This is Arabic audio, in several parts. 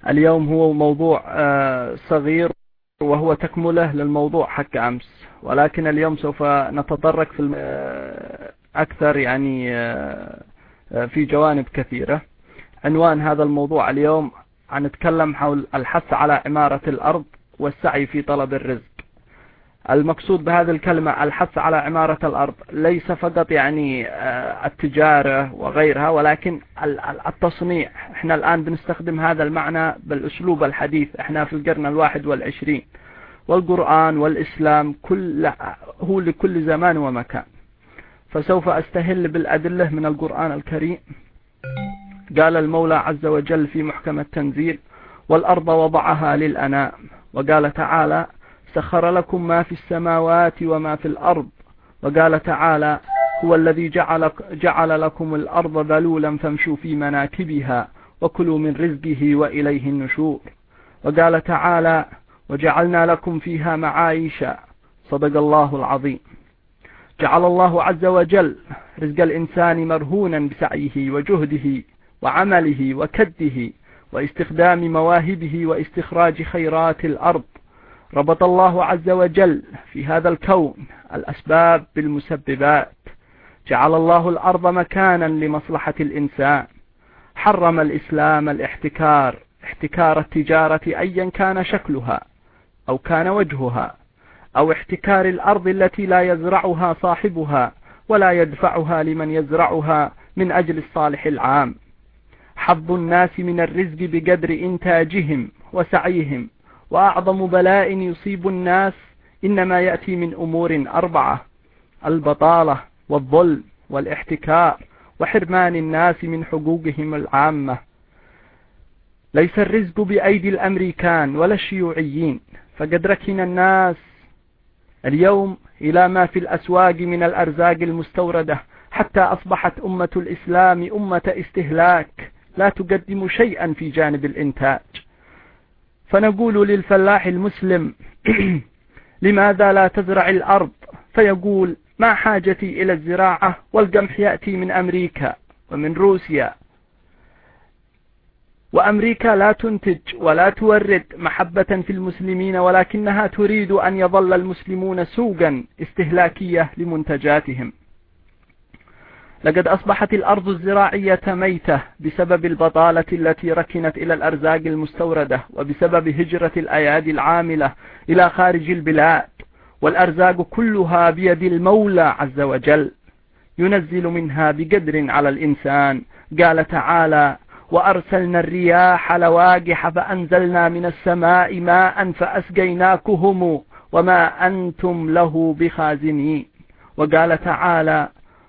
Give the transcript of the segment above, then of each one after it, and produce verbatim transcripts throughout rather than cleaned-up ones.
اليوم هو موضوع صغير وهو تكمله للموضوع حق أمس، ولكن اليوم سوف نتطرق في أكثر يعني في جوانب كثيرة. عنوان هذا الموضوع اليوم هنتكلم حول الحث على عمارة الأرض والسعي في طلب الرزق. المقصود بهذه الكلمة الحث على عمارة الأرض ليس فقط يعني التجارة وغيرها، ولكن التصنيع. احنا الآن بنستخدم هذا المعنى بالأسلوب الحديث، احنا في القرن الواحد والعشرين، والقرآن والإسلام كل هو لكل زمان ومكان. فسوف أستهل بالأدلة من القرآن الكريم. قال المولى عز وجل في محكم التنزيل: والأرض وضعها للأنام. وقال تعالى: سخر لكم ما في السماوات وما في الأرض. وقال تعالى: هو الذي جعل, جعل لكم الأرض ذلولا فامشوا في مناكبها وكلوا من رزقه وإليه النشور. وقال تعالى: وجعلنا لكم فيها معايش. صدق الله العظيم. جعل الله عز وجل رزق الإنسان مرهونا بسعيه وجهده وعمله وكده واستخدام مواهبه واستخراج خيرات الأرض. ربط الله عز وجل في هذا الكون الأسباب بالمسببات. جعل الله الأرض مكانا لمصلحة الإنسان. حرم الإسلام الاحتكار، احتكار التجارة أيا كان شكلها أو كان وجهها، أو احتكار الأرض التي لا يزرعها صاحبها ولا يدفعها لمن يزرعها من أجل الصالح العام. حظ الناس من الرزق بقدر إنتاجهم وسعيهم. وأعظم بلاء يصيب الناس إنما يأتي من أمور أربعة: البطالة والظلم والاحتكار وحرمان الناس من حقوقهم العامة. ليس الرزق بأيدي الأمريكان ولا الشيوعيين، فقد ركن الناس اليوم إلى ما في الأسواق من الأرزاق المستوردة، حتى أصبحت أمة الإسلام أمة استهلاك لا تقدم شيئا في جانب الإنتاج. فنقول للفلاح المسلم: لماذا لا تزرع الأرض؟ فيقول: ما حاجتي إلى الزراعة، والقمح يأتي من أمريكا ومن روسيا، وأمريكا لا تنتج ولا تورد محبة في المسلمين، ولكنها تريد أن يظل المسلمون سوقا استهلاكية لمنتجاتهم. لقد أصبحت الأرض الزراعية ميتة بسبب البطالة التي ركنت إلى الأرزاق المستوردة، وبسبب هجرة الأيادي العاملة إلى خارج البلاد. والأرزاق كلها بيد المولى عز وجل، ينزل منها بقدر على الإنسان. قال تعالى: وأرسلنا الرياح لواقح فأنزلنا من السماء ماء فأسقيناكهم وما أنتم له بخازنين. وقال تعالى: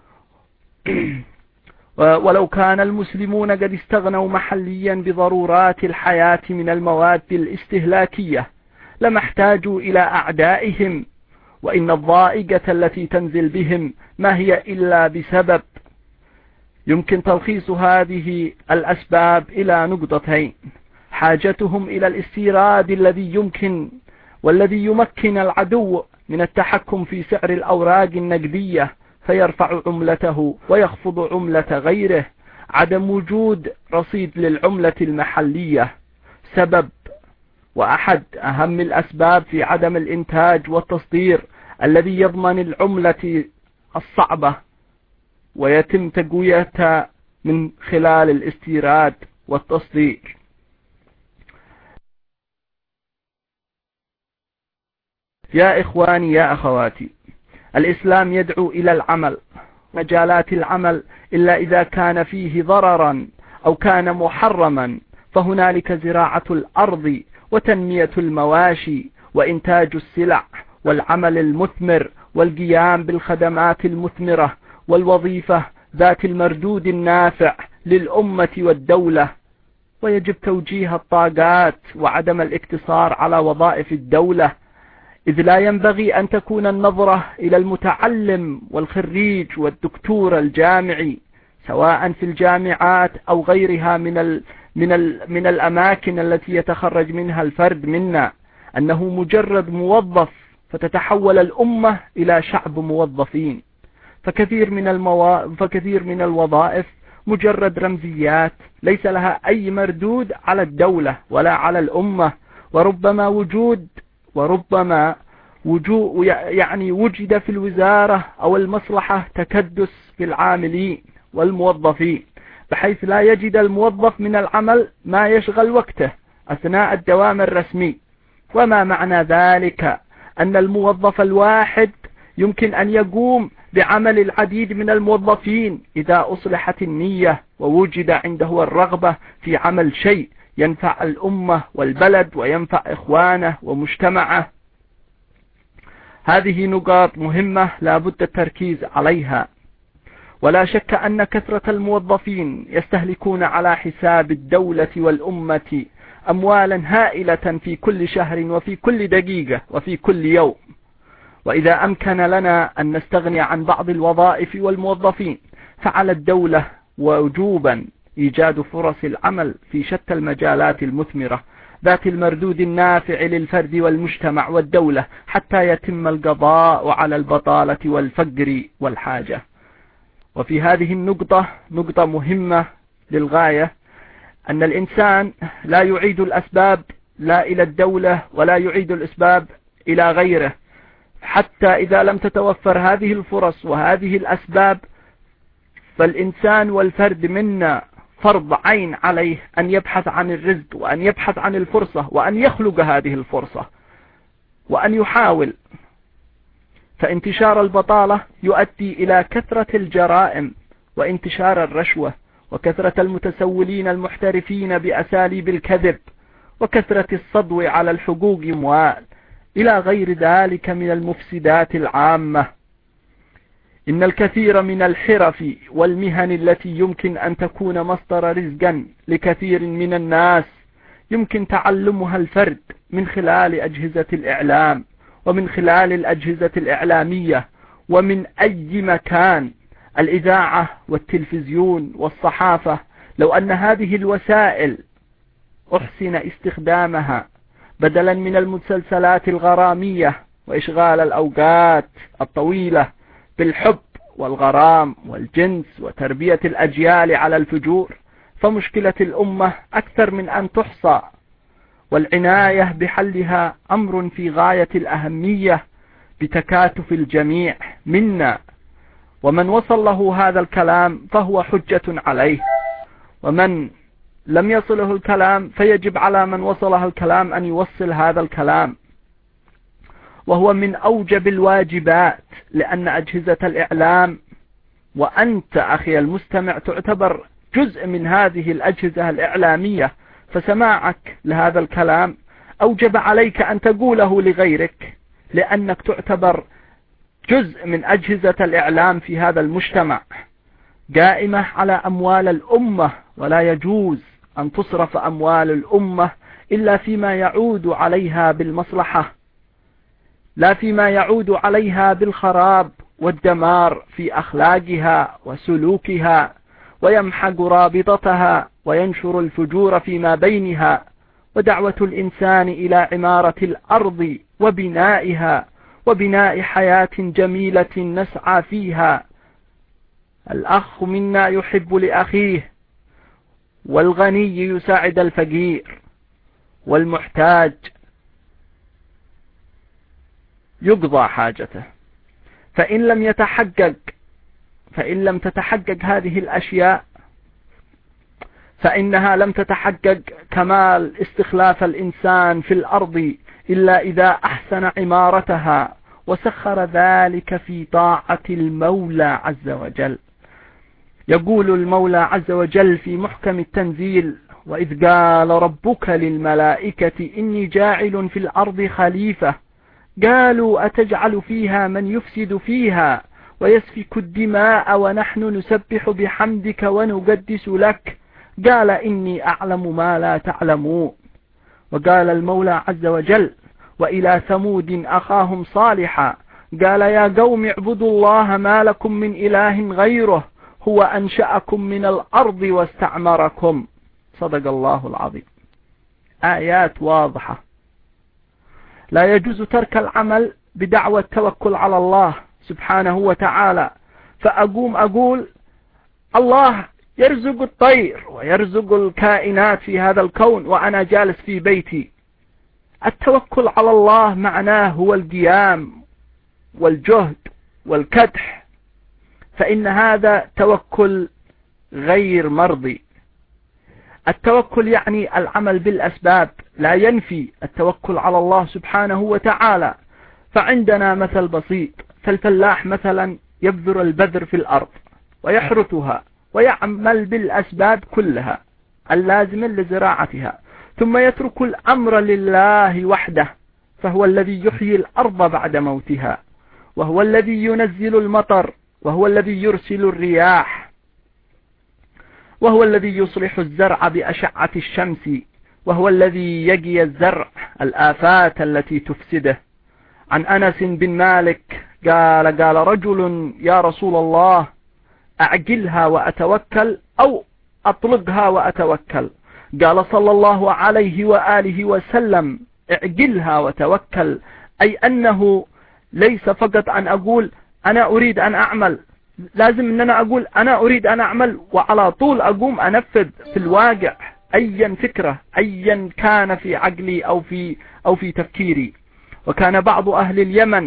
ولو كان المسلمون قد استغنوا محليا بضرورات الحياة من المواد الاستهلاكية لما احتاجوا إلى أعدائهم، وإن الضائقة التي تنزل بهم ما هي إلا بسبب. يمكن تلخيص هذه الأسباب إلى نقطتين: حاجتهم إلى الاستيراد الذي يمكن والذي يمكن العدو من التحكم في سعر الأوراق النقدية فيرفع عملته ويخفض عملة غيره. عدم وجود رصيد للعملة المحلية سبب وأحد أهم الأسباب في عدم الإنتاج والتصدير الذي يضمن العملة الصعبة ويتم تقويتها من خلال الاستيراد والتصدير. يا إخواني يا أخواتي، الإسلام يدعو إلى العمل، مجالات العمل، إلا إذا كان فيه ضررا أو كان محرما، فهنالك زراعة الأرض وتنمية المواشي وإنتاج السلع والعمل المثمر والقيام بالخدمات المثمرة والوظيفة ذات المردود النافع للأمة والدولة. ويجب توجيه الطاقات وعدم الاقتصار على وظائف الدولة، إذ لا ينبغي أن تكون النظرة إلى المتعلم والخريج والدكتور الجامعي سواء في الجامعات أو غيرها من ال من ال من الأماكن التي يتخرج منها الفرد منا أنه مجرد موظف، فتتحول الأمة إلى شعب موظفين. فكثير من الموا... فكثير من الوظائف مجرد رمزيات ليس لها أي مردود على الدولة ولا على الأمة، وربما وجود وربما وجود يعني وجد في الوزارة أو المصلحة تكدس في العاملين والموظفين، بحيث لا يجد الموظف من العمل ما يشغل وقته أثناء الدوام الرسمي. وما معنى ذلك؟ أن الموظف الواحد يمكن أن يقوم بعمل العديد من الموظفين إذا أصلحت النية ووجد عنده الرغبة في عمل شيء ينفع الأمة والبلد وينفع إخوانه ومجتمعه. هذه نقاط مهمة لا بد التركيز عليها. ولا شك أن كثرة الموظفين يستهلكون على حساب الدولة والأمة أموالا هائلة في كل شهر وفي كل دقيقة وفي كل يوم. وإذا أمكن لنا أن نستغني عن بعض الوظائف والموظفين، فعلى الدولة وجوبا إيجاد فرص العمل في شتى المجالات المثمرة ذات المردود النافع للفرد والمجتمع والدولة، حتى يتم القضاء على البطالة والفقر والحاجة. وفي هذه النقطة نقطة مهمة للغاية، أن الإنسان لا يعيد الأسباب لا إلى الدولة ولا يعيد الأسباب إلى غيره، حتى إذا لم تتوفر هذه الفرص وهذه الأسباب، فالإنسان والفرد منا فرض عين عليه أن يبحث عن الرزق وأن يبحث عن الفرصة وأن يخلق هذه الفرصة وأن يحاول. فانتشار البطالة يؤدي إلى كثرة الجرائم وانتشار الرشوة وكثرة المتسولين المحترفين بأساليب الكذب وكثرة الصدو على الحقوق أموال إلى غير ذلك من المفسدات العامة. إن الكثير من الحرف والمهن التي يمكن أن تكون مصدر رزقا لكثير من الناس يمكن تعلمها الفرد من خلال أجهزة الإعلام ومن خلال الأجهزة الإعلامية ومن أي مكان، الإذاعة والتلفزيون والصحافة. لو أن هذه الوسائل أحسن استخدامها بدلا من المسلسلات الغرامية وإشغال الأوقات الطويلة بالحب والغرام والجنس وتربية الأجيال على الفجور، فمشكلة الأمة أكثر من أن تحصى، والعناية بحلها أمر في غاية الأهمية بتكاتف الجميع منا. ومن وصل له هذا الكلام فهو حجة عليه، ومن لم يصله الكلام فيجب على من وصله الكلام أن يوصل هذا الكلام، وهو من أوجب الواجبات، لأن أجهزة الإعلام وأنت أخي المستمع تعتبر جزء من هذه الأجهزة الإعلامية، فسماعك لهذا الكلام أوجب عليك أن تقوله لغيرك، لأنك تعتبر جزء من أجهزة الإعلام في هذا المجتمع قائمة على أموال الأمة، ولا يجوز أن تصرف أموال الأمة إلا فيما يعود عليها بالمصلحة، لا فيما يعود عليها بالخراب والدمار في أخلاقها وسلوكها، ويمحق رابطتها وينشر الفجور فيما بينها. ودعوة الإنسان إلى عمارة الأرض وبنائها وبناء حياة جميلة نسعى فيها. الأخ منا يحب لأخيه، والغني يساعد الفقير، والمحتاج يقضى حاجته. فإن لم يتحقق فإن لم تتحقق هذه الأشياء فإنها لم تتحقق كمال استخلاف الإنسان في الأرض إلا إذا أحسن عمارتها وسخر ذلك في طاعة المولى عز وجل. يقول المولى عز وجل في محكم التنزيل: وإذ قال ربك للملائكة إني جاعل في الأرض خليفة قالوا أتجعل فيها من يفسد فيها ويسفك الدماء ونحن نسبح بحمدك ونقدس لك قال إني أعلم ما لا تعلمون. وقال المولى عز وجل: وإلى ثمود أخاهم صالحا قال يا قوم اعبدوا الله ما لكم من إله غيره هو أنشأكم من الأرض واستعمركم. صدق الله العظيم. آيات واضحة. لا يجوز ترك العمل بدعوى التوكل على الله سبحانه وتعالى، فأقوم أقول الله يرزق الطير ويرزق الكائنات في هذا الكون وأنا جالس في بيتي. التوكل على الله معناه هو القيام والجهد والكدح، فإن هذا توكل غير مرضي. التوكل يعني العمل بالأسباب، لا ينفي التوكل على الله سبحانه وتعالى. فعندنا مثل بسيط، فالفلاح مثلا يبذر البذر في الأرض ويحرثها ويعمل بالأسباب كلها اللازمة لزراعتها، ثم يترك الأمر لله وحده، فهو الذي يحيي الأرض بعد موتها، وهو الذي ينزل المطر، وهو الذي يرسل الرياح، وهو الذي يصلح الزرع بأشعة الشمس، وهو الذي يقي الزرع الآفات التي تفسده. عن أنس بن مالك قال قال رجل يا رسول الله أعجلها وأتوكل أو أطلقها وأتوكل؟ قال صلى الله عليه وآله وسلم اعجلها وتوكل، أي أنه ليس فقط أن أقول أنا أريد أن أعمل، لازم أن أنا أقول أنا أريد أن أعمل وعلى طول أقوم أنفذ في الواقع أيا فكرة أيا كان في عقلي أو في أو في تفكيري. وكان بعض أهل اليمن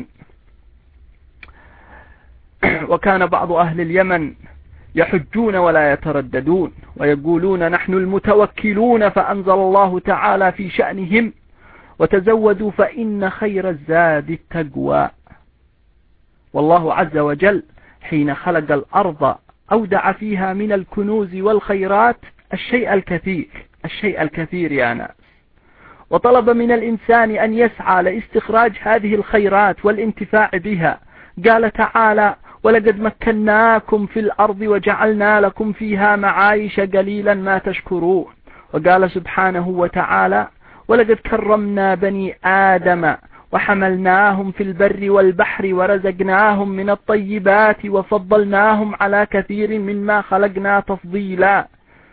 وكان بعض أهل اليمن يحجون ولا يترددون ويقولون نحن المتوكلون، فأنزل الله تعالى في شأنهم وتزودوا فإن خير الزاد التقوى. والله عز وجل حين خلق الأرض أودع فيها من الكنوز والخيرات الشيء الكثير الشيء الكثير يا ناس، وطلب من الإنسان أن يسعى لاستخراج هذه الخيرات والانتفاع بها. قال تعالى ولقد مكناكم في الأرض وجعلنا لكم فيها معايش قليلا ما تشكرون. وقال سبحانه وتعالى ولقد كرمنا بني آدم وحملناهم في البر والبحر ورزقناهم من الطيبات وفضلناهم على كثير مما خلقنا تفضيلا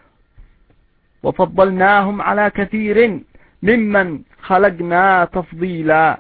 وفضلناهم على كثير ممن خلقنا تفضيلا.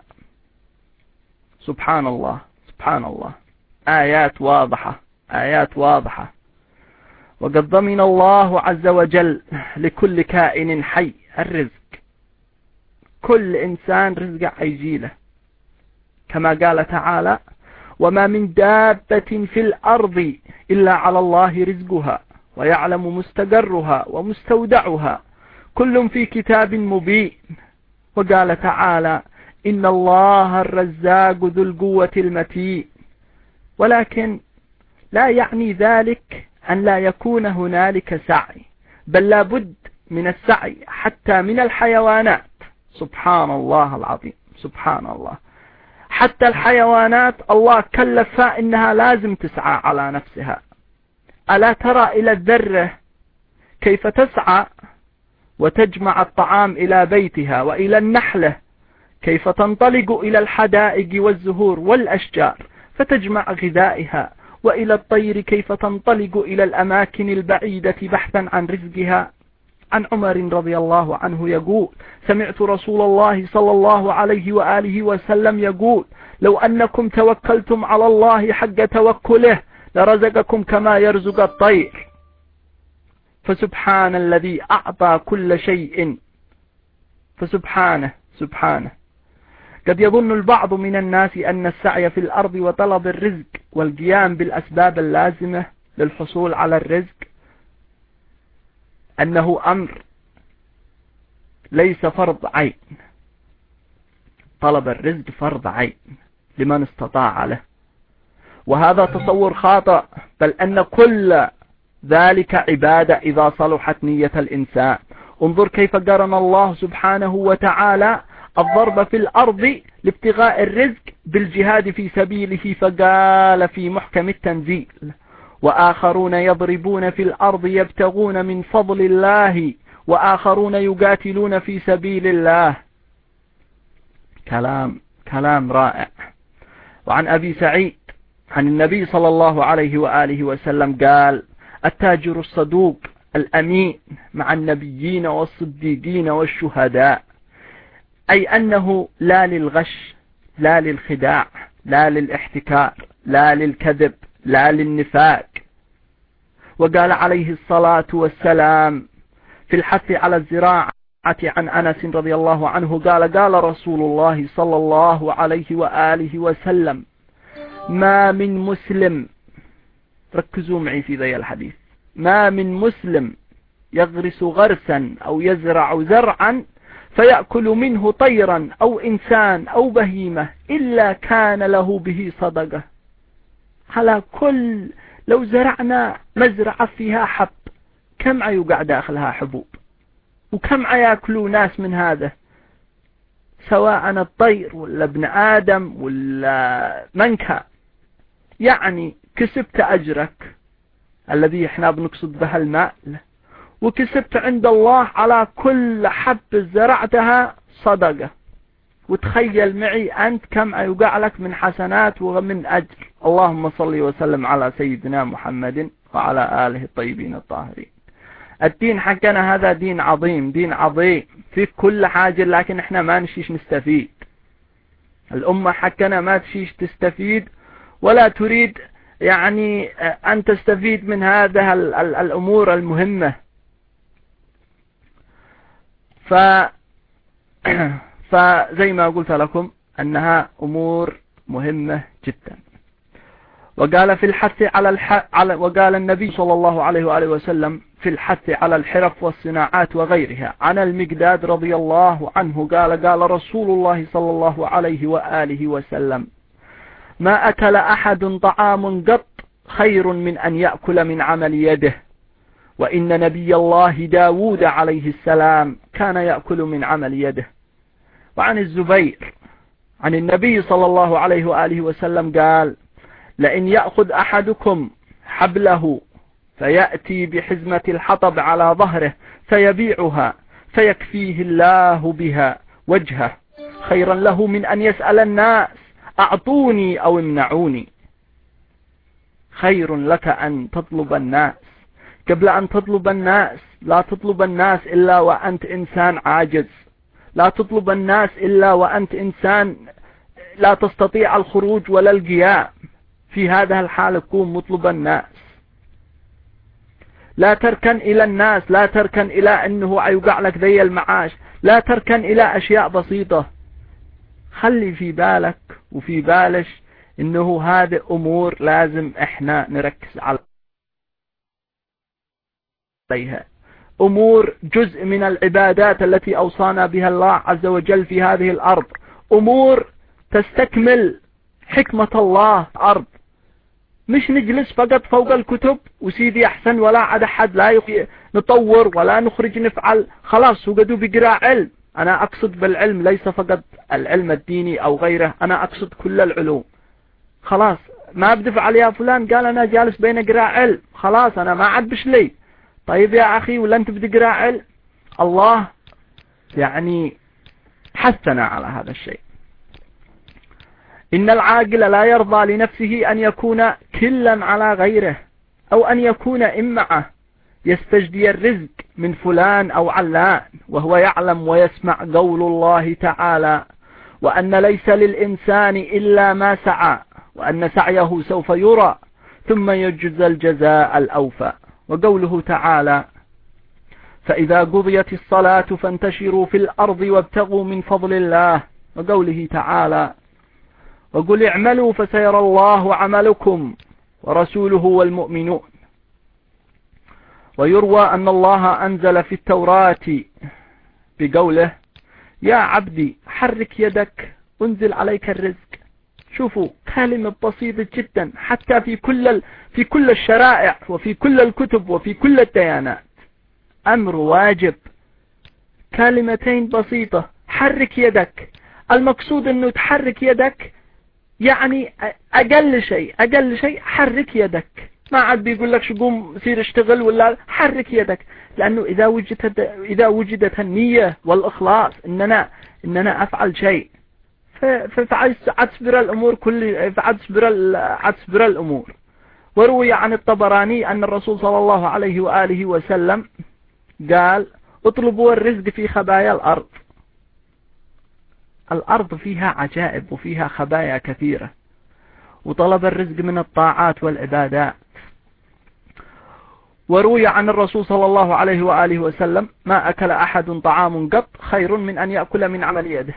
سبحان الله سبحان الله، آيات واضحة آيات واضحة. وقد ضمن الله عز وجل لكل كائن حي الرزق، كل إنسان رزقه حيجيله، كما قال تعالى وما من دابة في الأرض إلا على الله رزقها ويعلم مستقرها ومستودعها كل في كتاب مبين. وقال تعالى إن الله الرزاق ذو القوة المتين. ولكن لا يعني ذلك أن لا يكون هنالك سعي، بل لا بد من السعي حتى من الحيوانات. سبحان الله العظيم سبحان الله، حتى الحيوانات الله كلفها إنها لازم تسعى على نفسها. ألا ترى إلى الذرة كيف تسعى وتجمع الطعام إلى بيتها، وإلى النحلة كيف تنطلق إلى الحدائق والزهور والأشجار فتجمع غذائها، وإلى الطير كيف تنطلق إلى الأماكن البعيدة بحثا عن رزقها. عن عمر رضي الله عنه يقول سمعت رسول الله صلى الله عليه وآله وسلم يقول لو أنكم توكلتم على الله حق توكله لرزقكم كما يرزق الطير. فسبحان الذي أعطى كل شيء، فسبحانه سبحانه. قد يظن البعض من الناس أن السعي في الأرض وطلب الرزق والقيام بالأسباب اللازمة للحصول على الرزق أنه أمر ليس فرض عين. طلب الرزق فرض عين لمن استطاع له، وهذا تصور خاطئ، بل أن كل ذلك عبادة إذا صلحت نية الإنسان. انظر كيف قرن الله سبحانه وتعالى الضرب في الأرض لابتغاء الرزق بالجهاد في سبيله، فقال في محكم التنزيل وآخرون يضربون في الأرض يبتغون من فضل الله وآخرون يقاتلون في سبيل الله. كلام كلام رائع. وعن أبي سعيد عن النبي صلى الله عليه وآله وسلم قال التاجر الصدوق الأمين مع النبيين والصديقين والشهداء، أي أنه لا للغش لا للخداع لا للاحتكار لا للكذب لا للنفاق، وقال عليه الصلاة والسلام في الحث على الزراعة عن أنس رضي الله عنه قال قال رسول الله صلى الله عليه وآله وسلم ما من مسلم، ركزوا معي في ذي الحديث، ما من مسلم يغرس غرسا أو يزرع زرعا فيأكل منه طيرا أو إنسان أو بهيمة إلا كان له به صدقة. على كل لو زرعنا مزرعة فيها حب كم يقع داخلها حبوب، وكم يأكلوا ناس من هذا، سواء الطير ولا ابن آدم ولا من كان. يعني كسبت أجرك الذي احنا بنقصد بها الماء، وكسبت عند الله على كل حب زرعتها صدقة. وتخيل معي أنت كم يوقع لك من حسنات ومن أجر. اللهم صل وسلم على سيدنا محمد وعلى آله الطيبين الطاهرين. الدين حقنا هذا دين عظيم، دين عظيم في كل حاجة، لكن احنا ما نشيش نستفيد. الأمة حقنا ما تشيش تستفيد ولا تريد يعني أن تستفيد من هذا الأمور المهمة. ف فزي ما قلت لكم أنها أمور مهمة جدا. وقال في الحث على الح... على وقال النبي صلى الله عليه وآله وسلم في الحث على الحرف والصناعات وغيرها عن المقداد رضي الله عنه قال قال رسول الله صلى الله عليه وآله وسلم ما أكل أحد طعام قط خير من أن يأكل من عمل يده، وإن نبي الله داود عليه السلام كان يأكل من عمل يده. وعن الزبير عن النبي صلى الله عليه وآله وسلم قال لئن يأخذ أحدكم حبله فيأتي بحزمة الحطب على ظهره فيبيعها فيكفيه الله بها وجهه خيرا له من أن يسأل الناس أعطوني أو امنعوني. خير لك أن تطلب الناس قبل أن تطلب الناس. لا تطلب الناس إلا وأنت إنسان عاجز، لا تطلب الناس إلا وأنت إنسان لا تستطيع الخروج ولا القيام. في هذا الحال تكون مطلب الناس. لا تركن إلى الناس، لا تركن إلى أنه يوقع لك ذي المعاش، لا تركن إلى أشياء بسيطة. خلي في بالك وفي بالش إنه هذه أمور لازم إحنا نركز عليها، أمور جزء من العبادات التي أوصانا بها الله عز وجل في هذه الأرض، أمور تستكمل حكمة الله أرض. مش نجلس فقط فوق الكتب وسيدي أحسن ولا عاد أحد لا نطور ولا نخرج نفعل خلاص وقدوا بقراء علم. أنا أقصد بالعلم ليس فقط العلم الديني أو غيره، أنا أقصد كل العلوم. خلاص ما بدفع يا فلان قال أنا جالس بين قراء علم، خلاص أنا ما عاد بش لي. طيب يا أخي ولا أنت بدي قراء علم؟ الله يعني حثنا على هذا الشيء. إن العاقل لا يرضى لنفسه أن يكون كلا على غيره أو أن يكون إمعه يستجدي الرزق من فلان أو علان وهو يعلم ويسمع قول الله تعالى وأن ليس للإنسان إلا ما سعى وأن سعيه سوف يرى ثم يجزى الجزاء الأوفى. وقوله تعالى فإذا قضيت الصلاة فانتشروا في الأرض وابتغوا من فضل الله. وقوله تعالى وقل اعملوا فسيرى الله عملكم ورسوله والمؤمنون. ويروى أن الله أنزل في التوراة بقوله يا عبدي حرك يدك أنزل عليك الرزق. شوفوا كلمة بسيطة جدا حتى في كل في كل الشرائع وفي كل الكتب وفي كل الديانات أمر واجب. كلمتين بسيطة حرك يدك. المقصود أنه تحرك يدك يعني أقل شيء أقل شيء حرك يدك. ما عاد بيقول لك شو قوم سير اشتغل ولا حرك يدك، لأنه إذا وجدت إذا وجدت النية والإخلاص إننا إننا أفعل شيء فعتصبر الأمور كل فعتصبر عتصبر الأمور. وروي عن الطبراني أن الرسول صلى الله عليه وآله وسلم قال اطلبوا الرزق في خبايا الأرض. الأرض فيها عجائب وفيها خبايا كثيرة، وطلب الرزق من الطاعات والعبادات. وروي عن الرسول صلى الله عليه وآله وسلم: ما أكل أحد طعام قط خير من أن يأكل من عمل يده.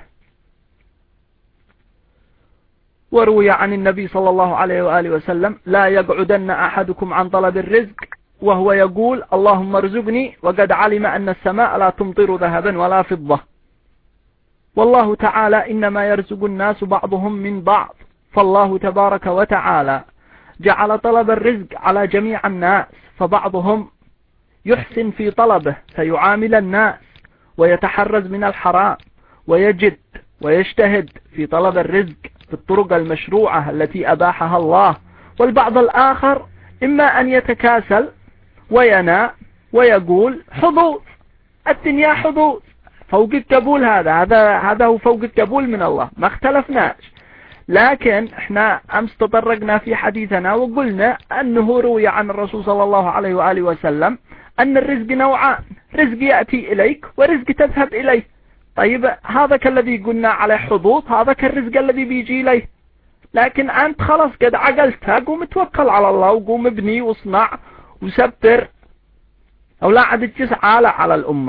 وروي عن النبي صلى الله عليه وآله وسلم: لا يقعدن أحدكم عن طلب الرزق وهو يقول: اللهم ارزقني، وقد علم أن السماء لا تمطر ذهبا ولا فضة. والله تعالى إنما يرزق الناس بعضهم من بعض، فالله تبارك وتعالى جعل طلب الرزق على جميع الناس، فبعضهم يحسن في طلبه فيعامل الناس ويتحرز من الحرام ويجد ويجتهد في طلب الرزق بالطرق المشروعة التي أباحها الله. والبعض الآخر إما أن يتكاسل ويناء ويقول: حظوظ الدنيا حظوظ، فوق القبول، هذا هذا هذا هو فوق القبول من الله، ما اختلفناش. لكن احنا امس تطرقنا في حديثنا وقلنا انه روي عن الرسول صلى الله عليه وآله وسلم ان الرزق نوعان: رزق يأتي اليك ورزق تذهب اليه. طيب هذا كالذي قلنا عليه حظوظ، هذا كالرزق الذي بيجي اليه. لكن انت خلاص قد عقلتها، قوم توكل على الله وقوم ابني واصنع وسبر، او لا عد تجس عالة على الامة.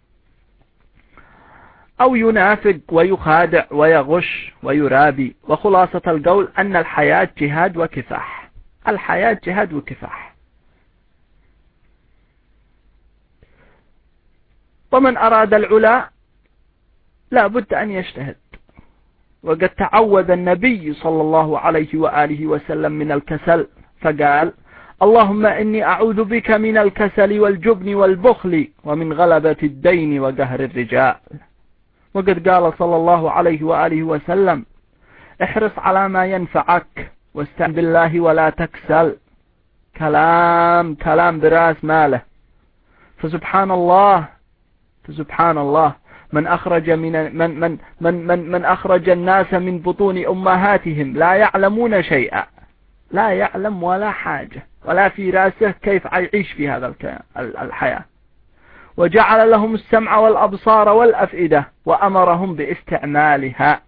أو ينافق ويخادع ويغش ويرابي. وخلاصة القول أن الحياة جهاد وكفاح، الحياة جهاد وكفاح. ومن أراد العلا لا بد أن يجتهد. وقد تعوذ النبي صلى الله عليه وآله وسلم من الكسل، فقال: اللهم إني أعوذ بك من الكسل والجبن والبخل ومن غلبة الدين وقهر الرجال. وقد قال صلى الله عليه وآله وسلم: احرص على ما ينفعك واستعن بالله ولا تكسل. كلام كلام براس ماله. فسبحان الله فسبحان الله من أخرج من من من من من, من أخرج الناس من بطون أمهاتهم لا يعلمون شيئا، لا يعلم ولا حاجة ولا في راسه كيف يعيش في هذا الحياة. وجعل لهم السمع والأبصار والأفئدة وأمرهم باستعمالها،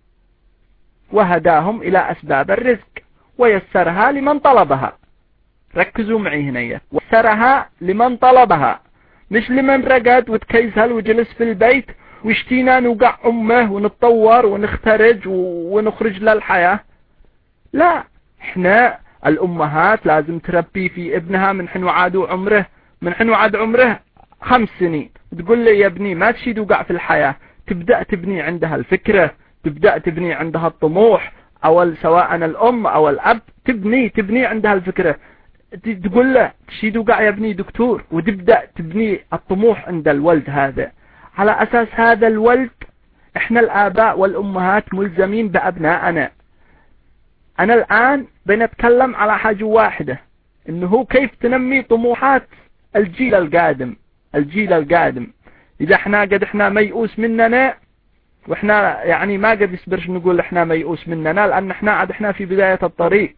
وهداهم إلى أسباب الرزق ويسرها لمن طلبها. ركزوا معي هنا، ويسرها لمن طلبها، مش لمن رقد وتكيسل وجلس في البيت واشتينا نوقع أمه ونتطور ونخترج ونخرج للحياة. لا، احنا الأمهات لازم تربي في ابنها من حين وعاد عمره من حين وعاد عمره خمس سنين، تقول لي يا ابني ما تشي توقع في الحياة، تبدأ تبني عندها الفكرة، تبدأ تبني عندها الطموح، أو سواء الأم أو الأب تبني تبني عندها الفكرة. تقول له تشي توقع يا ابني دكتور، وتبدأ تبني الطموح عند الولد هذا. على أساس هذا الولد احنا الآباء والأمهات ملزمين بأبنائنا. أنا الآن بنتكلم على حاجة واحدة، إنه كيف تنمي طموحات الجيل القادم الجيل القادم. إذا احنا قد احنا ميؤوس مننا، واحنا يعني ما قد يصبرش نقول احنا ميؤوس مننا، لأن احنا عاد احنا في بداية الطريق.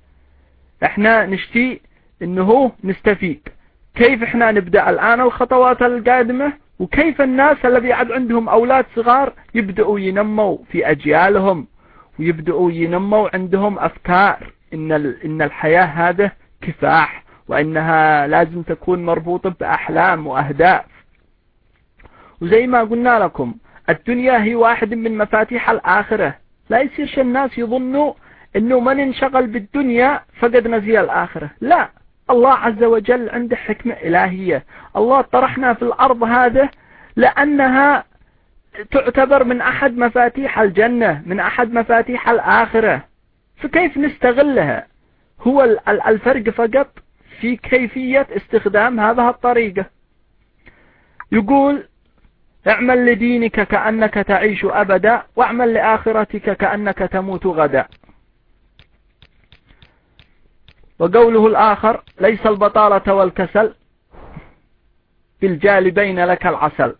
احنا نشتي انه نستفيد كيف احنا نبدأ الآن الخطوات القادمة، وكيف الناس الذي عاد عندهم أولاد صغار يبدأوا ينموا في أجيالهم، ويبدأوا ينموا عندهم أفكار إن إن الحياة هذا كفاح، وإنها لازم تكون مربوطة بأحلام وأهداف. وزي ما قلنا لكم الدنيا هي واحد من مفاتيح الآخرة. لا يصيرش الناس يظنوا إنه من انشغل بالدنيا فقد نسي الآخرة. لا، الله عز وجل عنده حكمة إلهية. الله طرحنا في الأرض هذا لأنها تعتبر من أحد مفاتيح الجنة، من أحد مفاتيح الآخرة، فكيف نستغلها؟ هو الفرق فقط في كيفية استخدام هذه الطريقة. يقول: اعمل لدينك كأنك تعيش أبدا، واعمل لآخرتك كأنك تموت غدا. وقوله الآخر: ليس البطالة والكسل بالجالبين لك العسل،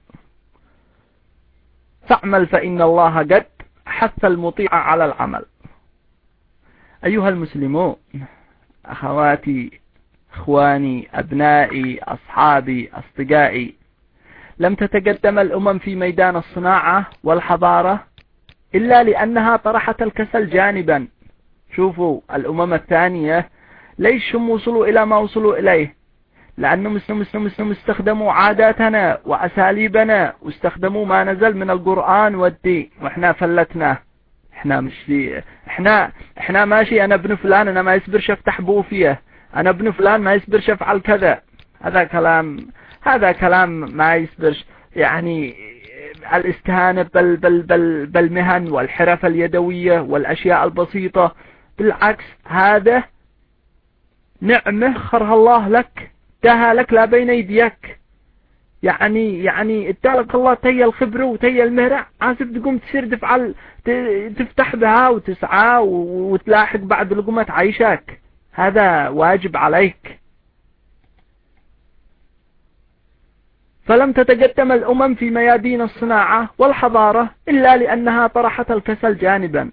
فاعمل فإن الله قد حث المطيع على العمل. أيها المسلمون، أخواتي، إخواني، أبنائي، أصحابي، أصدقائي، لم تتقدم الأمم في ميدان الصناعة والحضارة إلا لأنها طرحت الكسل جانبا. شوفوا الأمم الثانية ليش هم وصلوا إلى ما وصلوا إليه؟ لأنهم مسلموا استخدموا عاداتنا وأساليبنا واستخدموا ما نزل من القرآن والدين، وإحنا فلتناه. إحنا مش في إحنا إحنا ماشي، أنا ابن فلان أنا ما يصبرش أفتح بوفيه، أنا ابن فلان ما يصبرش أفعل كذا. هذا كلام هذا كلام ما يصبرش. يعني الاستهانة بال بال بال بالمهن والحرف اليدوية والأشياء البسيطة، بالعكس هذا نعمة خرها الله لك، داها لك لا بين يديك. يعني يعني ادالك الله تي الخبرة وتي المهرة، عاسب تقوم تصير تفعل تفتح بها وتسعى وتلاحق بعد لقمة عيشك. هذا واجب عليك. فلم تتقدم الأمم في ميادين الصناعة والحضارة إلا لأنها طرحت الكسل جانبا،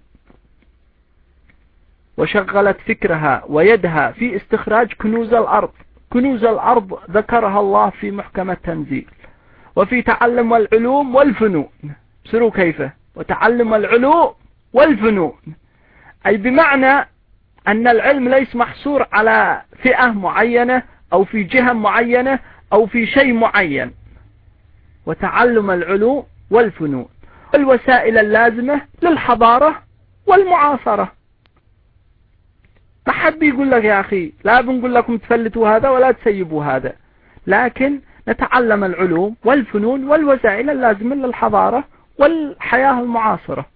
وشغلت فكرها ويدها في استخراج كنوز الأرض. كنوز الأرض ذكرها الله في محكم التنزيل، وفي تعلم العلوم والفنون. بسروا كيف وتعلم العلوم والفنون، أي بمعنى أن العلم ليس محصور على فئة معينة أو في جهة معينة أو في شيء معين. وتعلم العلوم والفنون الوسائل اللازمة للحضارة والمعاصرة. ما حد يقول لك يا أخي لا بنقول لكم تفلتوا هذا ولا تسيبوا هذا، لكن نتعلم العلوم والفنون والوسائل اللازمة للحضارة والحياة المعاصرة.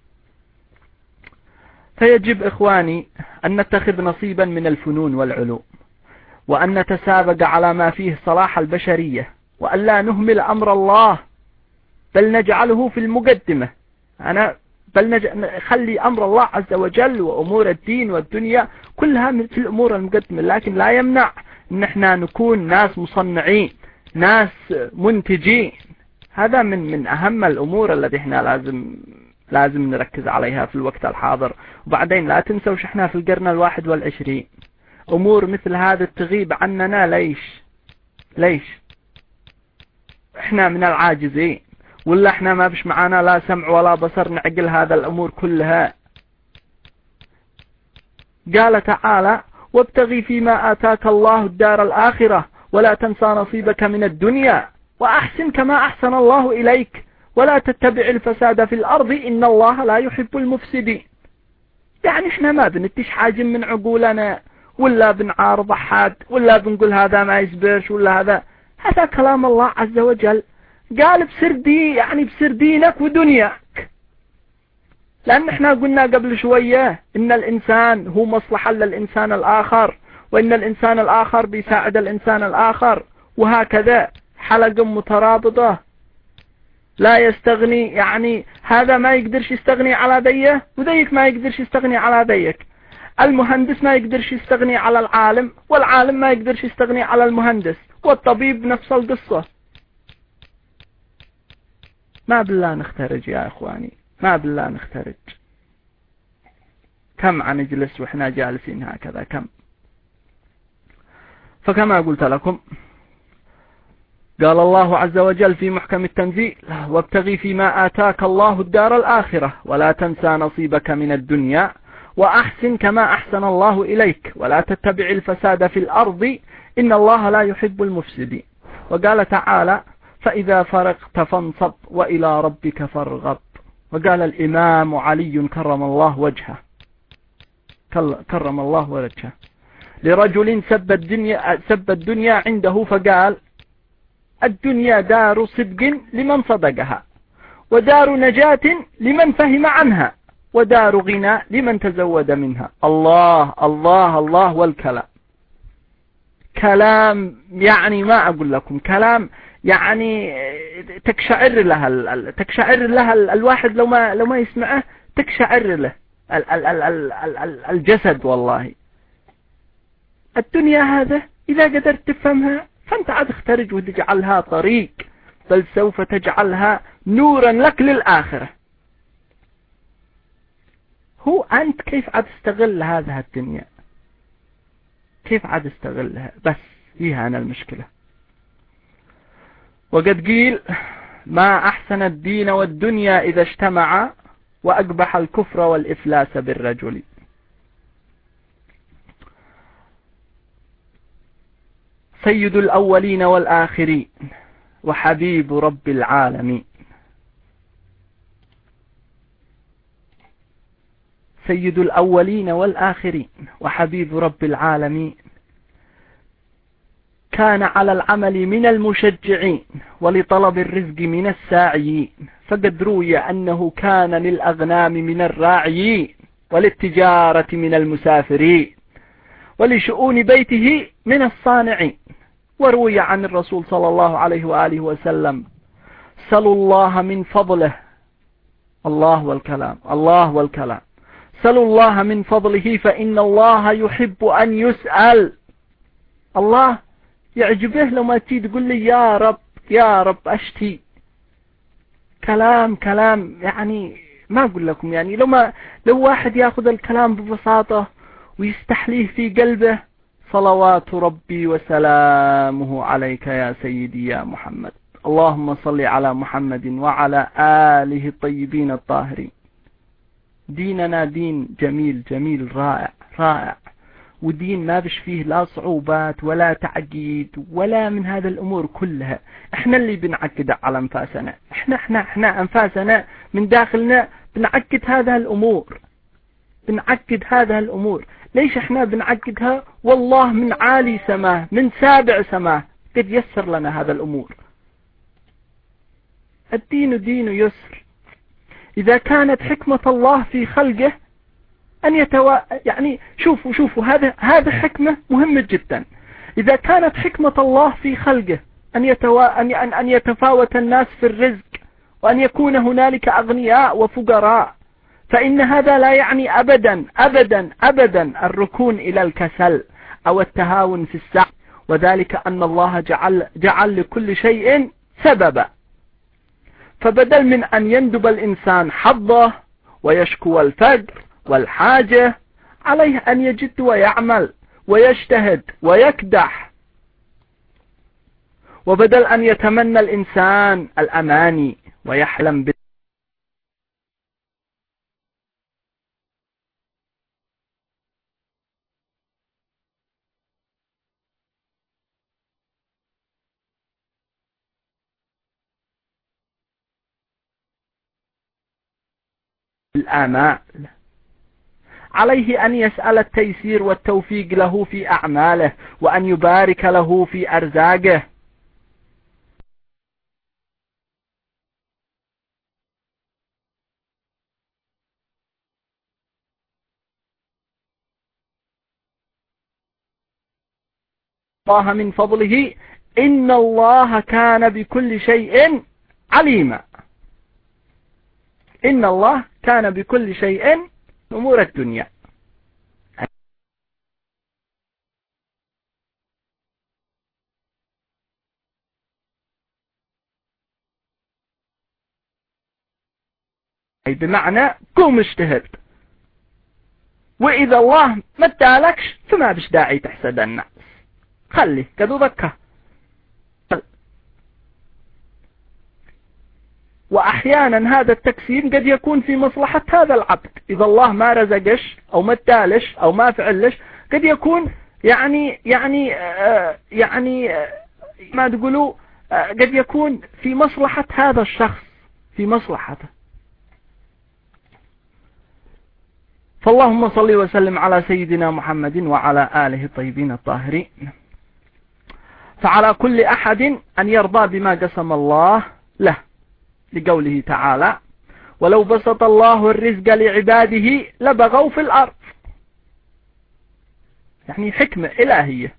فيجب إخواني أن نتخذ نصيبا من الفنون والعلوم، وأن نتسابق على ما فيه صلاح البشرية، وأن لا نهمل أمر الله بل نجعله في المقدمة. أنا بل نخلي أمر الله عز وجل وأمور الدين والدنيا كلها في الأمور المقدمة، لكن لا يمنع أن احنا نكون ناس مصنعين، ناس منتجين. هذا من من أهم الأمور التي احنا لازم لازم نركز عليها في الوقت الحاضر. وبعدين لا تنسوا احنا في القرن الواحد والعشرين، أمور مثل هذا تغيب عننا. ليش ليش احنا من العاجزين، ولا احنا ما بش معانا لا سمع ولا بصر نعقل هذا الأمور كلها؟ قال تعالى: وابتغي فيما آتاك الله الدار الآخرة ولا تنسى نصيبك من الدنيا وأحسن كما أحسن الله إليك ولا تتبع الفساد في الأرض إن الله لا يحب المفسدين. يعني احنا ما بنتش حاجة من عقولنا، ولا بنعارض حد، ولا بنقول هذا ما يسبرش، ولا هذا هذا كلام الله عز وجل. قال بسر دي يعني بسر دينك ودنياك. لأن احنا قلنا قبل شوية إن الإنسان هو مصلحة للإنسان الآخر، وإن الإنسان الآخر بيساعد الإنسان الآخر، وهكذا حلقة مترابطة لا يستغني. يعني هذا ما يقدرش يستغني على ديه، وذيك ما يقدرش يستغني على ديك. المهندس ما يقدرش يستغني على العالم، والعالم ما يقدرش يستغني على المهندس، والطبيب نفس القصة. ما بالله نخترج يا إخواني، ما بالله نخترج. كم عن نجلس وإحنا جالسين هكذا، كم. فكما قلت لكم قال الله عز وجل في محكم التنزيل: وابتغي فيما آتاك الله الدار الآخرة ولا تنسى نصيبك من الدنيا وأحسن كما أحسن الله إليك ولا تتبع الفساد في الأرض إن الله لا يحب المفسدين. وقال تعالى: فإذا فرغت فانصب وإلى ربك فارغب. وقال الإمام علي كرم الله وجهه كرم الله وجهه لرجل سب الدنيا, سب الدنيا عنده فقال: الدنيا دار صدق لمن صدقها، ودار نجاة لمن فهم عنها، ودار غنى لمن تزود منها. الله الله الله. والكلام كلام يعني ما أقول لكم، كلام يعني تكشعر لها تكشعر لها الواحد لو ما لو ما يسمعه تكشعر له الجسد. والله الدنيا هذا إذا قدرت تفهمها فأنت عاد اخترج وتجعلها طريق، بل سوف تجعلها نورا لك للآخرة. هو أنت كيف عاد تستغل هذه الدنيا، كيف عاد تستغلها؟ بس فيها أنا المشكلة. وقد قيل: ما أحسن الدين والدنيا إذا اجتمعا وأقبح الكفر والإفلاس بالرجل. سيد الأولين والآخرين وحبيب رب العالمين. سيد الأولين والآخرين وحبيب رب العالمين، كان على العمل من المشجعين ولطلب الرزق من الساعيين، فقد روي أنه كان للأغنام من الراعيين وللتجارة من المسافرين ولشؤون بيته من الصانعين. وروي عن الرسول صلى الله عليه وآله وسلم: سلوا الله من فضله، الله والكلام الله والكلام، سلوا الله من فضله فإن الله يحب أن يسأل. الله يعجبه لما تيجي تقول لي يا رب يا رب أشتي. كلام كلام يعني ما أقول لكم، يعني لو ما لو واحد يأخذ الكلام ببساطة ويستحليه في قلبه: صلوات ربي وسلامه عليك يا سيدي يا محمد، اللهم صل على محمد وعلى آله الطيبين الطاهرين. ديننا دين جميل جميل رائع رائع، ودين ما بش فيه لا صعوبات ولا تعقيد ولا من هذا الأمور كلها. احنا اللي بنعقد على أنفاسنا، احنا احنا احنا أنفاسنا من داخلنا بنعقد هذا الأمور، بنعقد هذا الأمور. ليش احنا بنعقدها؟ والله من عالي سماه من سابع سماه قد يسر لنا هذا الأمور. الدين دين يسر. إذا كانت حكمة الله في خلقه أن يتوا... يعني شوفوا شوفوا هذا هذا حكمة مهمة جدا. إذا كانت حكمة الله في خلقه أن يتوا... أن أن يتفاوت الناس في الرزق وأن يكون هنالك أغنياء وفقراء، فإن هذا لا يعني أبدا أبدا أبدا الركون إلى الكسل أو التهاون في السعي، وذلك أن الله جعل جعل لكل شيء سببا. فبدل من أن يندب الإنسان حظه ويشكو الفقر والحاجة، عليه أن يجد ويعمل ويجتهد ويكدح. وبدل أن يتمنى الإنسان الأماني ويحلم ب الآمال، عليه أن يسأل التيسير والتوفيق له في أعماله وأن يبارك له في أرزاقه. الله من فضله إن الله كان بكل شيء عليما. إن الله كان بكل شيء أمور الدنيا. أي بمعنى قوم اجتهد، وإذا الله ما ادالكش فما بش داعي تحسد الناس، خلي كذو ذكه. وأحيانا هذا التقسيم قد يكون في مصلحة هذا العبد. إذا الله ما رزقش أو ما ادالش أو ما فعلش، قد يكون يعني يعني آه يعني آه ما تقولوا آه قد يكون في مصلحة هذا الشخص، في مصلحته. فاللهم صل وسلم على سيدنا محمد وعلى آله الطيبين الطاهرين. فعلى كل أحد أن يرضى بما قسم الله له، لقوله تعالى: ولو بسط الله الرزق لعباده لبغوا في الأرض. يعني حكمة إلهية،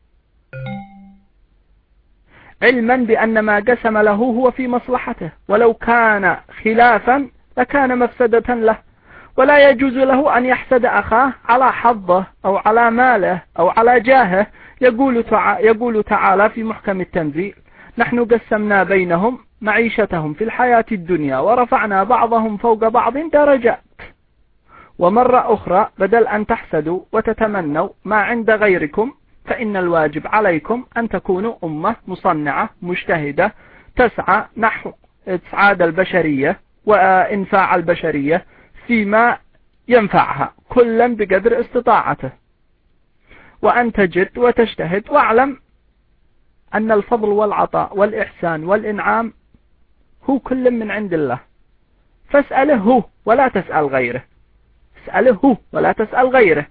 علما بأن ما قسم له هو في مصلحته، ولو كان خلافا لكان مفسدة له، ولا يجوز له أن يحسد أخاه على حظه أو على ماله أو على جاهه. يقول تعالى, يقول تعالى في محكم التنزيل: نحن قسمنا بينهم معيشتهم في الحياة الدنيا ورفعنا بعضهم فوق بعض درجات. ومرة أخرى: بدل أن تحسدوا وتتمنوا ما عند غيركم فإن الواجب عليكم أن تكونوا أمة مصنعة مجتهدة تسعى نحو إسعاد البشرية وإنفاع البشرية فيما ينفعها كلا بقدر استطاعته، وأن تجد وتجتهد. واعلم أن الفضل والعطاء والإحسان والإنعام هو كل من عند الله، فاسأله هو ولا تسأل غيره، اسأله هو ولا تسأل غيره.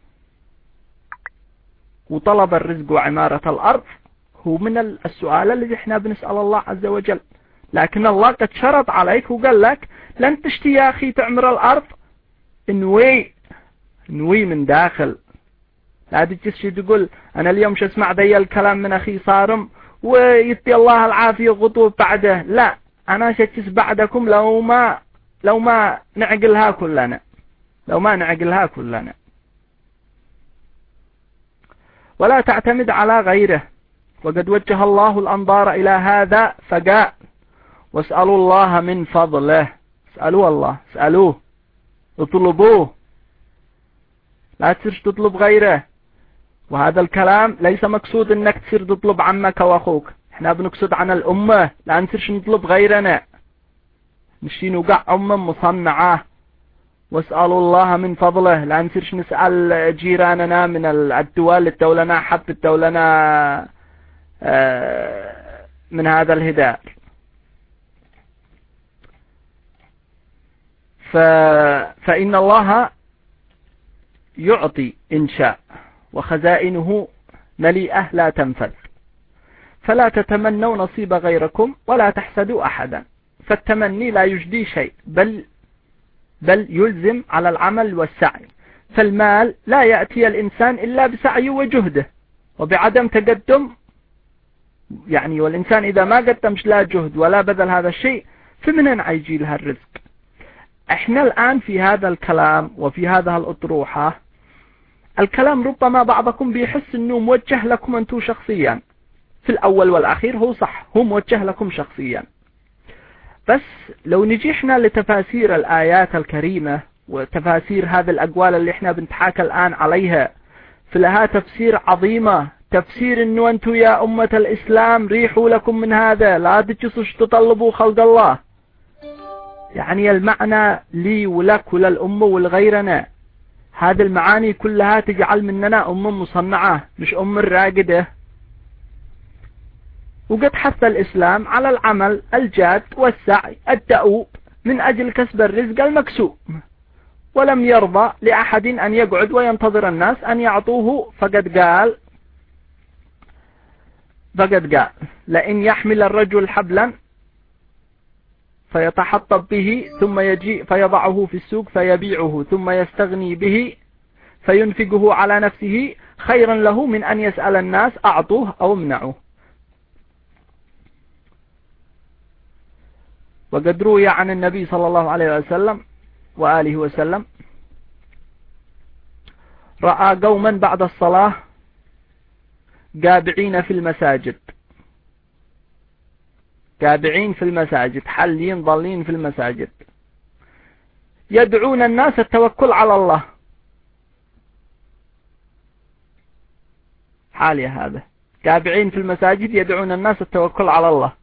وطلب الرزق وعمارة الأرض هو من السؤال الذي احنا بنسأل الله عز وجل، لكن الله قد شرط عليك وقال لك لن تشتي يا أخي تعمر الأرض، انوي انوي من داخل. لا تجيش تقول أنا اليوم شو اسمع ذي الكلام من أخي صارم ويتي الله العافية غطوب بعده، لا أنا شتس بعدكم لو ما لو ما نعقلها كلنا، لو ما نعقلها كلنا. ولا تعتمد على غيره، وقد وجه الله الأنظار إلى هذا فقال واسألوا الله من فضله، اسألوا الله، اسألوه، اطلبوه، لا تصير تطلب غيره. وهذا الكلام ليس مقصود انك تصير تطلب عمك واخوك، احنا بنقصد عن الأمة، لا نصيرش نطلب غيرنا، نشي نوقع أمة مصنعة. واسألوا الله من فضله، لا نصيرش نسأل جيراننا من الدول الدولنا حب الدولنا من هذا الهداء. فإن الله يعطي إن شاء، وخزائنه مليئة لا تنفذ، فلا تتمنوا نصيب غيركم ولا تحسدوا أحدا. فالتمني لا يجدي شيء، بل بل يلزم على العمل والسعي. فالمال لا يأتي الإنسان إلا بسعي وجهده، وبعدم تقدم يعني، والإنسان إذا ما قدمش لا جهد ولا بذل هذا الشيء فمن يجي لها الرزق. احنا الآن في هذا الكلام وفي هذا الأطروحة، الكلام ربما بعضكم بيحس انه موجه لكم انتو شخصيا، في الأول والأخير هو صح، هو موجه لكم شخصيا. بس لو نجي احنا لتفاسير الآيات الكريمة وتفاسير هذه الأقوال اللي احنا بنتحاكى الآن عليها، فلها تفسير عظيمة، تفسير انه انتو يا أمة الإسلام ريحوا لكم من هذا، لا تجسوش تطلبوا خلق الله. يعني المعنى لي ولك وللأمة ولغيرنا، هذه المعاني كلها تجعل مننا أمة مصنعة مش أمة راقدة. وقد حث الإسلام على العمل الجاد والسعي الدؤوب من أجل كسب الرزق المكسوب، ولم يرضى لأحد أن يقعد وينتظر الناس أن يعطوه، فقد قال فقد قال لئن يحمل الرجل حبلا فيتحطب به ثم يجيء فيضعه في السوق فيبيعه ثم يستغني به فينفقه على نفسه خيرا له من أن يسأل الناس أعطوه أو امنعوه. وقد روي عن النبي صلى الله عليه وسلم وآله وسلم رأى قوما بعد الصلاة قابعين في المساجد، قابعين في المساجد، حلين ضالين في المساجد، يدعون الناس التوكل على الله. حالي هذا، قابعين في المساجد يدعون الناس التوكل على الله.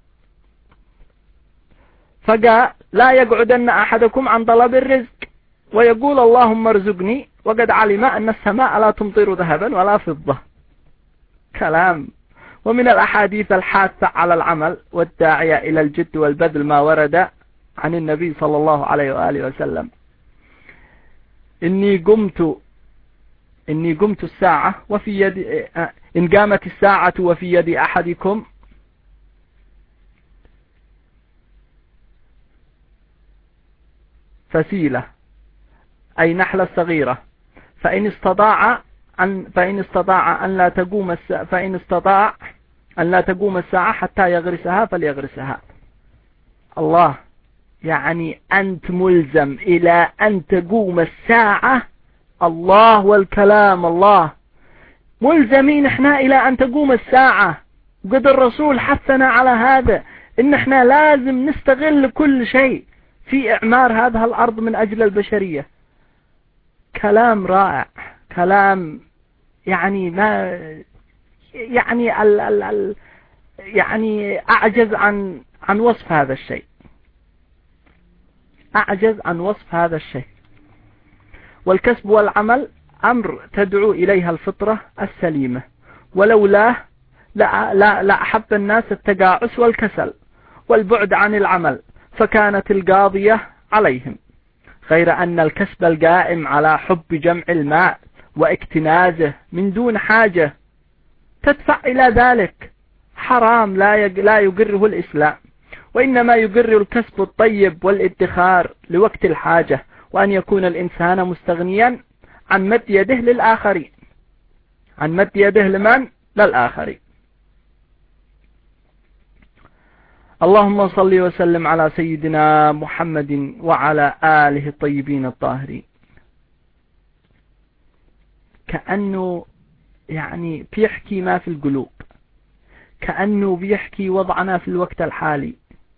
فقال لا يقعدن أحدكم عن طلب الرزق ويقول اللهم ارزقني وقد علم أن السماء لا تمطر ذهبا ولا فضة. كلام. ومن الأحاديث الحاثة على العمل والداعية إلى الجد والبذل ما ورد عن النبي صلى الله عليه وآله وسلم: إني قمت إني قمت الساعة وفي يد إن قامت الساعة وفي يد أحدكم فسيلة، أي نحلة صغيرة، فإن استطاع أن فإن استطاع أن لا تقوم الساعة فإن استطاع أن لا تقوم الساعة حتى يغرسها فليغرسها. الله، يعني أنت ملزم إلى أن تقوم الساعة. الله والكلام الله، ملزمين احنا إلى أن تقوم الساعة. وقد الرسول حثنا على هذا، إن احنا لازم نستغل كل شيء في إعمار هذه الأرض من أجل البشرية. كلام رائع، كلام يعني ما يعني ال ال ال يعني أعجز عن عن وصف هذا الشيء، أعجز عن وصف هذا الشيء. والكسب والعمل أمر تدعو إليها الفطرة السليمة، ولولاه لا, لا, لا أحب الناس التقاعس والكسل والبعد عن العمل، فكانت القاضية عليهم، غير أن الكسب القائم على حب جمع الماء واكتنازه من دون حاجة تدفع إلى ذلك حرام لا لا يقره الإسلام، وإنما يقر الكسب الطيب والادخار لوقت الحاجة، وأن يكون الإنسان مستغنيا عن مد يده للآخرين، عن مد يده لمن؟ للآخرين. اللهم صل وسلم على سيدنا محمد وعلى آله الطيبين الطاهرين. كأنه يعني بيحكي ما في القلوب، كأنه بيحكي وضعنا في الوقت الحالي.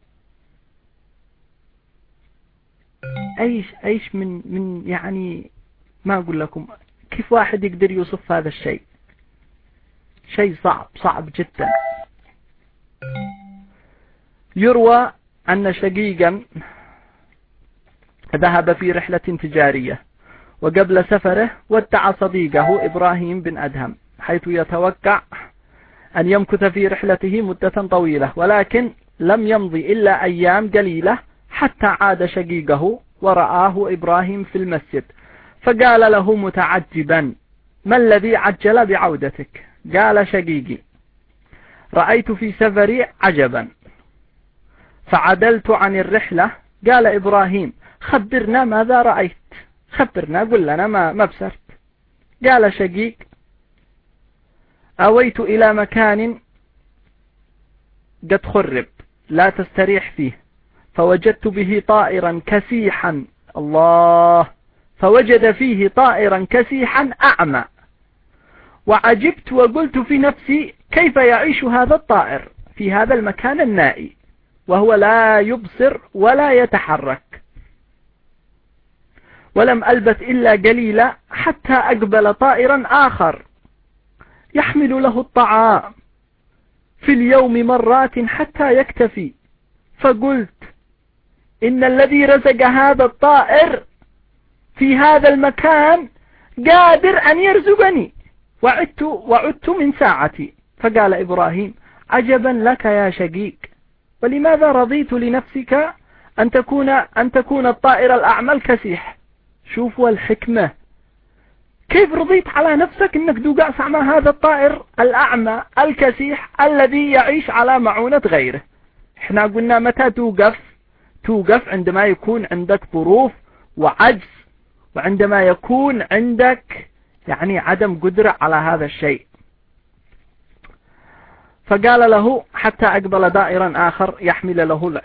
ايش ايش من من يعني ما اقول لكم كيف واحد يقدر يوصف هذا الشيء، شيء صعب صعب جدا. يروى أن شقيقا ذهب في رحلة تجارية، وقبل سفره ودع صديقه إبراهيم بن أدهم، حيث يتوقع أن يمكث في رحلته مدة طويلة، ولكن لم يمضي إلا أيام قليلة حتى عاد شقيقه ورآه إبراهيم في المسجد، فقال له متعجبا: ما الذي عجل بعودتك؟ قال: شقيقي، رأيت في سفري عجبا فعدلت عن الرحلة. قال إبراهيم: خبرنا ماذا رأيت، خبرنا، قل لنا ما ما بصرت. قال شقيق: أويت إلى مكان قد خرب لا تستريح فيه، فوجدت به طائرا كسيحا، الله، فوجد فيه طائرا كسيحا أعمى، وعجبت وقلت في نفسي: كيف يعيش هذا الطائر في هذا المكان النائي وهو لا يبصر ولا يتحرك؟ ولم ألبث إلا قليلا حتى أقبل طائرا آخر يحمل له الطعام في اليوم مرات حتى يكتفي، فقلت: إن الذي رزق هذا الطائر في هذا المكان قادر أن يرزقني، وعدت, وعدت من ساعتي. فقال إبراهيم: عجبا لك يا شقيق، ولماذا رضيت لنفسك أن تكون, أن تكون الطائر الأعمى الكسيح؟ شوفوا الحكمة، كيف رضيت على نفسك أنك توقع مع هذا الطائر الأعمى الكسيح الذي يعيش على معونة غيره؟ احنا قلنا متى توقف؟ توقف عندما يكون عندك ظروف وعجز، وعندما يكون عندك يعني عدم قدرة على هذا الشيء. فقال له: حتى أقبل دائرا آخر يحمل له العلم.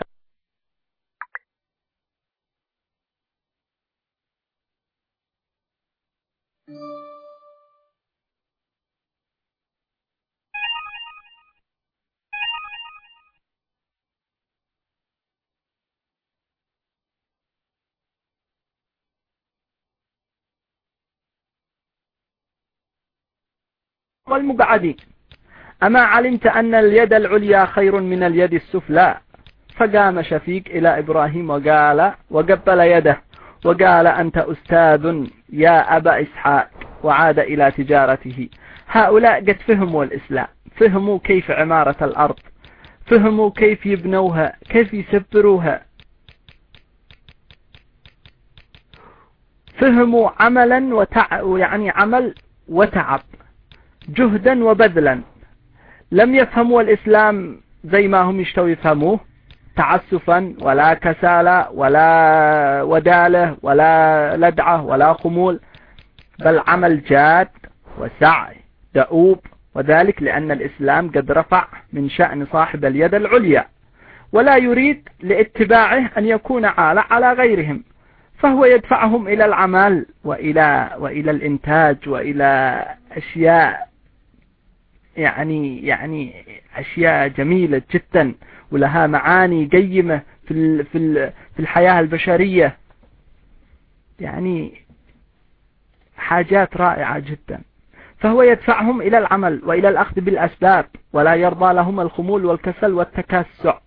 والمقعدين: أما علمت أن اليد العليا خير من اليد السفلى؟ فقام شفيق إلى إبراهيم وقال وقبل يده وقال: أنت أستاذ يا أبا إسحاق، وعاد إلى تجارته. هؤلاء قد فهموا الإسلام، فهموا كيف عمارة الأرض، فهموا كيف يبنوها، كيف يسبروها، فهموا عملا وتع... يعني عمل وتعب، جهدا وبذلا. لم يفهموا الإسلام زي ما هم يشتوا يفهموه، تعسفا ولا كسالة ولا ودالة ولا لدعة ولا خمول، بل عمل جاد وسعي دؤوب، وذلك لأن الإسلام قد رفع من شأن صاحب اليد العليا، ولا يريد لاتباعه أن يكون عالة على غيرهم، فهو يدفعهم إلى العمل وإلى, وإلى الإنتاج وإلى أشياء يعني يعني أشياء جميلة جدا ولها معاني قيمة في في في الحياة البشرية، يعني حاجات رائعة جدا. فهو يدفعهم إلى العمل وإلى الأخذ بالأسباب، ولا يرضى لهم الخمول والكسل والتكاسع.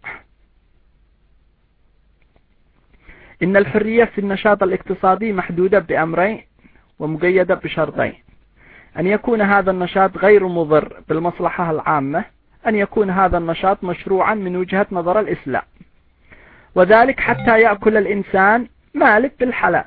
إن الحرية في النشاط الاقتصادي محدودة بأمرين ومقيدة بشرطين: أن يكون هذا النشاط غير مضر بالمصلحة العامة، أن يكون هذا النشاط مشروعا من وجهة نظر الإسلام، وذلك حتى يأكل الإنسان مالك بالحلال.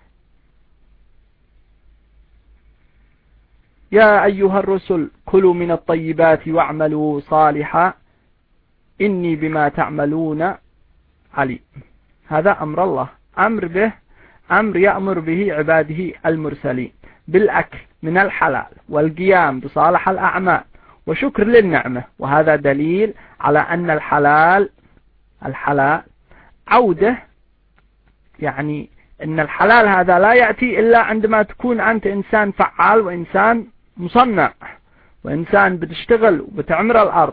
يا أيها الرسل كلوا من الطيبات واعملوا صالحا إني بما تعملون عليم. هذا أمر الله، أمر به أمر يأمر به عباده المرسلين بالأكل من الحلال والقيام بصالح الأعمال وشكر للنعمة. وهذا دليل على أن الحلال الحلال عودة، يعني أن الحلال هذا لا يأتي إلا عندما تكون أنت إنسان فعال وإنسان مصنع وإنسان بتشتغل وبتعمر الأرض.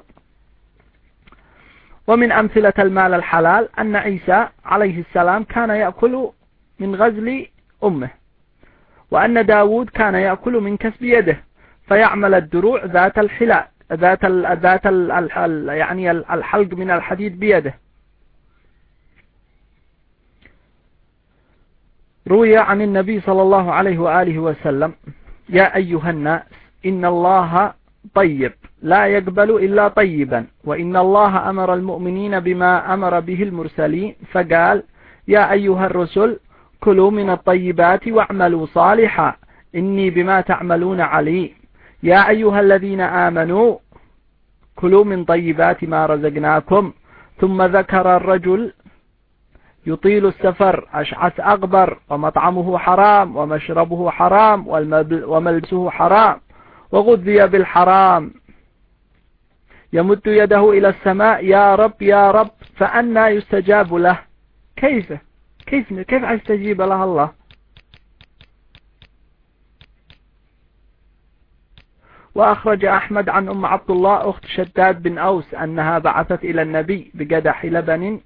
ومن أمثلة المال الحلال أن عيسى عليه السلام كان يأكل من غزل أمه، وأن داود كان يأكل من كسب يده فيعمل الدروع ذات الحلال ذات ال ذات ال يعني الحلق من الحديد بيده. روي عن النبي صلى الله عليه وآله وسلم: يا أيها الناس إن الله طيب لا يقبل إلا طيبا، وإن الله أمر المؤمنين بما أمر به المرسلين فقال: يا أيها الرسل كلوا من الطيبات واعملوا صالحا إني بما تعملون عليم. يا أيها الذين آمنوا كلوا من طيبات ما رزقناكم. ثم ذكر الرجل يطيل السفر أشعث أغبر ومطعمه حرام ومشربه حرام وملبسه حرام وغذي بالحرام يمد يده إلى السماء: يا رب يا رب، فأنى يستجاب له. كيف كيف كيف يستجيب له الله؟ وأخرج أحمد عن أم عبد الله أخت شداد بن أوس أنها بعثت إلى النبي بقدح لبن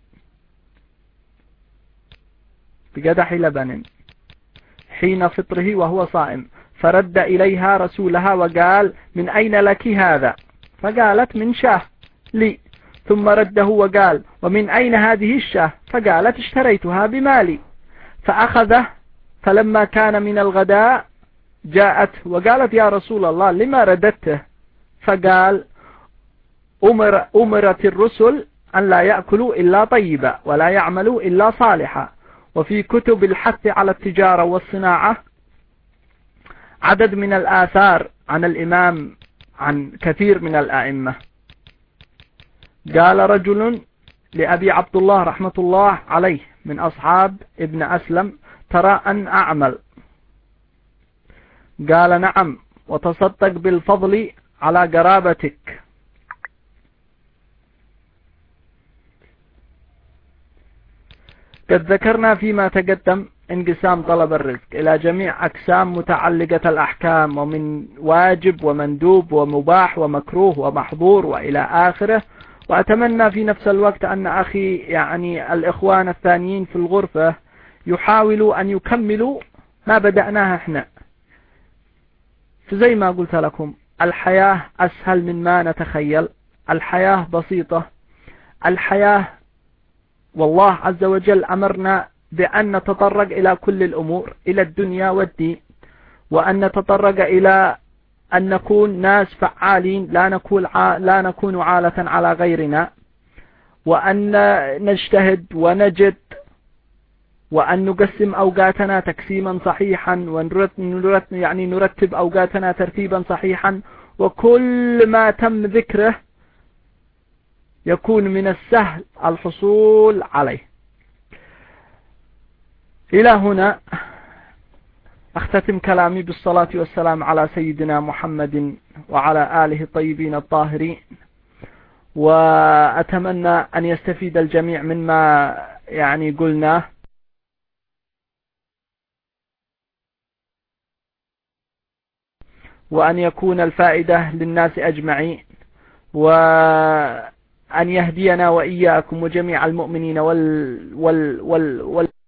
بقدح لبن حين فطره وهو صائم، فرد إليها رسولها وقال: من أين لك هذا؟ فقالت: من شاه لي. ثم رده وقال: ومن أين هذه الشاه؟ فقالت: اشتريتها بمالي. فأخذه، فلما كان من الغداء جاءت وقالت: يا رسول الله لما رددته؟ فقال: أمر أمرت الرسل أن لا يأكلوا إلا طيبا ولا يعملوا إلا صالحا. وفي كتب الحث على التجارة والصناعة عدد من الآثار عن الإمام عن كثير من الآئمة. قال رجل لأبي عبد الله رحمة الله عليه من أصحاب ابن أسلم: ترى أن أعمل؟ قال: نعم، وتصدق بالفضل على قرابتك. قد ذكرنا فيما تقدم انقسام طلب الرزق إلى جميع أقسام متعلقة الأحكام، ومن واجب ومندوب ومباح ومكروه ومحظور وإلى آخره. وأتمنى في نفس الوقت أن أخي يعني الإخوان الثانيين في الغرفة يحاولوا أن يكملوا ما بدأناه احنا. فزي ما قلت لكم، الحياة أسهل من ما نتخيل، الحياة بسيطة، الحياة والله عز وجل أمرنا بأن نتطرق إلى كل الأمور، إلى الدنيا والدين، وأن نتطرق إلى أن نكون ناس فعالين، لا نكون لا نكون عالة على غيرنا، وأن نجتهد ونجد، وأن نقسم أوقاتنا تقسيما صحيحا، ونرتب يعني نرتب أوقاتنا ترتيبا صحيحا، وكل ما تم ذكره يكون من السهل الحصول عليه. إلى هنا أختتم كلامي بالصلاة والسلام على سيدنا محمد وعلى آله الطيبين الطاهرين، وأتمنى أن يستفيد الجميع مما يعني قلناه، وأن يكون الفائدة للناس أجمعين، وأن يهدينا وإياكم وجميع المؤمنين وال وال وال, وال